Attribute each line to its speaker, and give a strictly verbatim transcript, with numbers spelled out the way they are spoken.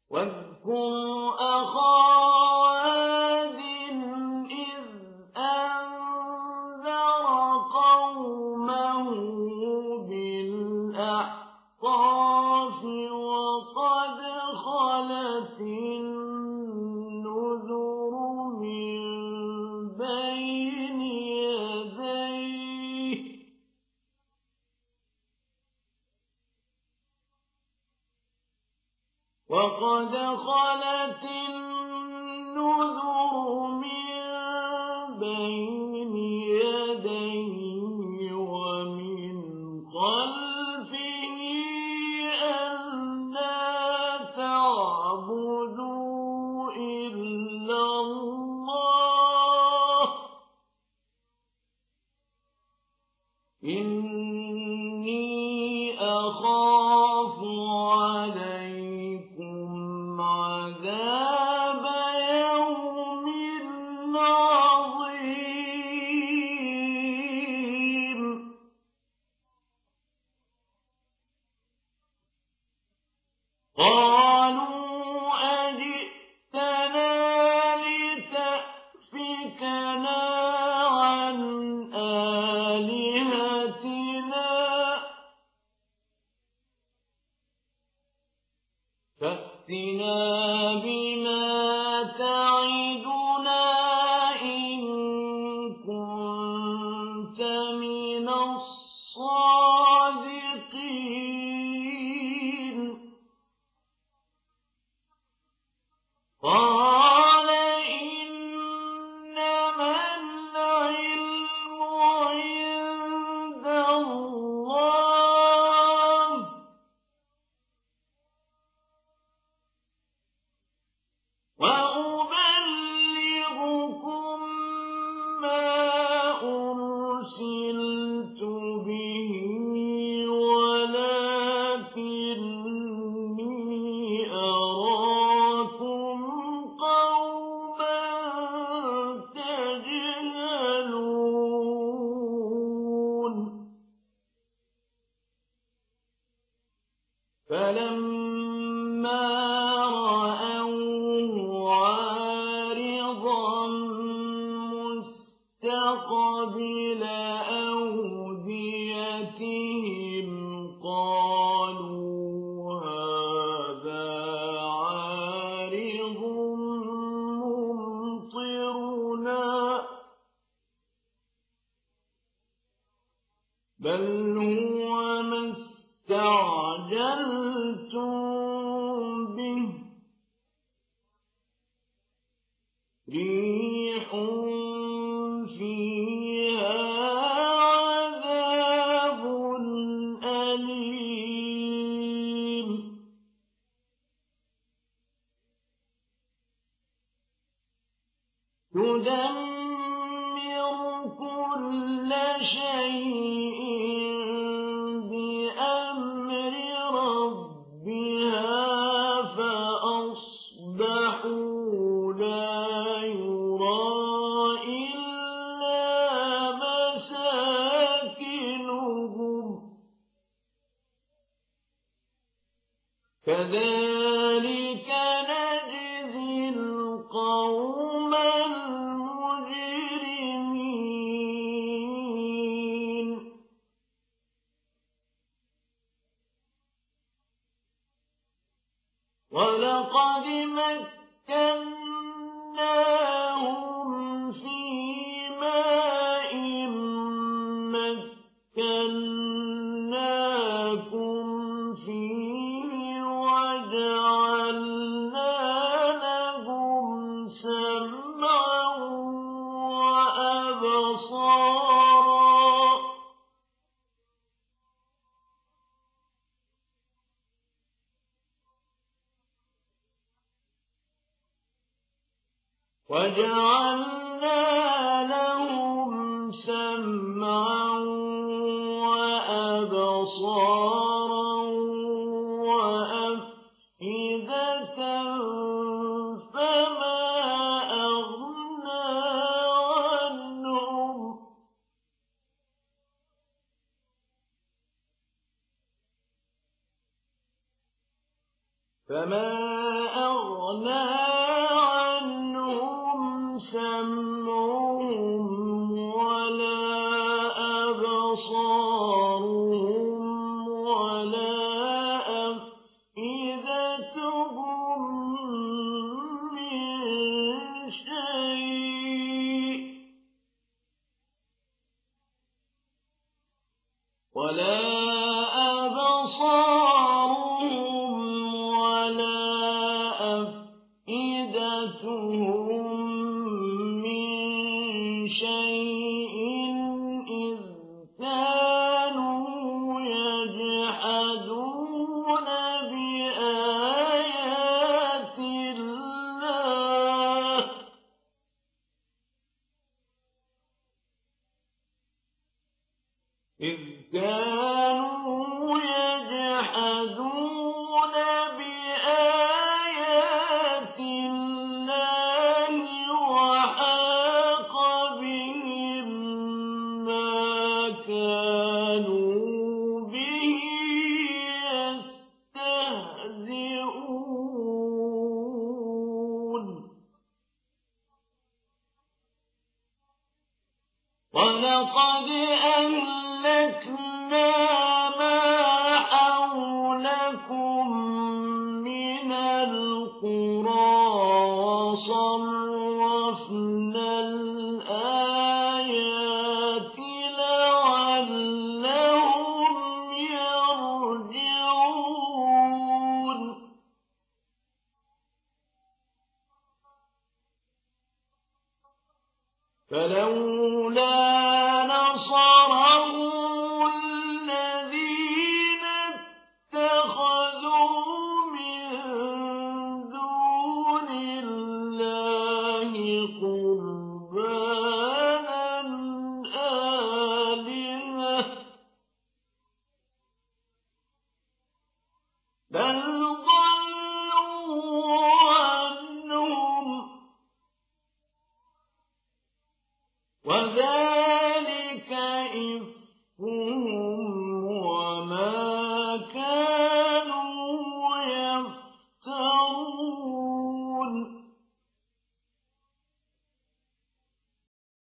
Speaker 1: واذكر أخا عاد إذ أنذر قومه بالأحقاف وقد خلت النذر من بين يديه وقد خلت النذر من بين يديه ومن خلفه ألا تعبدوا إلا الله إني أخاف عليكم عذاب يوم عظيم قالوا أجئتنا لتأفكنا عن آلهتنا فأتنا بما تعدنا إن كنت من الصادقين قال إنما العلم عند الله وأبلغكم ما أرسلت به ولكني أراكم قوما تجهلون فلما رأوه عارضا مستقبل أوديتهم قالوا هذا عارض ممطرنا بل هو ما استعجلتم به ريح فيها عذاب أليم تدمر كل شيء بأمر ربها فأصبحوا لا يرى إلا مساكنهم كذلك نجزي القوم المجرمين ولقد مكناهم في ماء مكناكم فيه وجعلنا لهم سمعا وأبصارا وجعلنا لهم سمعا وأبصارا وأفئدة فما أغنى عنهم فما أغنى عنهم سمعهم ولا أبصارهم ولا أفئدتهم من شيء ولا أبصارهم ولا أفئدتهم من شيء إذ كانوا يجحدون بآيات الله إذ كانوا يجحدون بآيات الله وحاق بهم ما كانوا به يستهزئون ولقد أهلكنا ما حولكم من القرى وصرفنا الآيات لعلهم يرجعون فلولا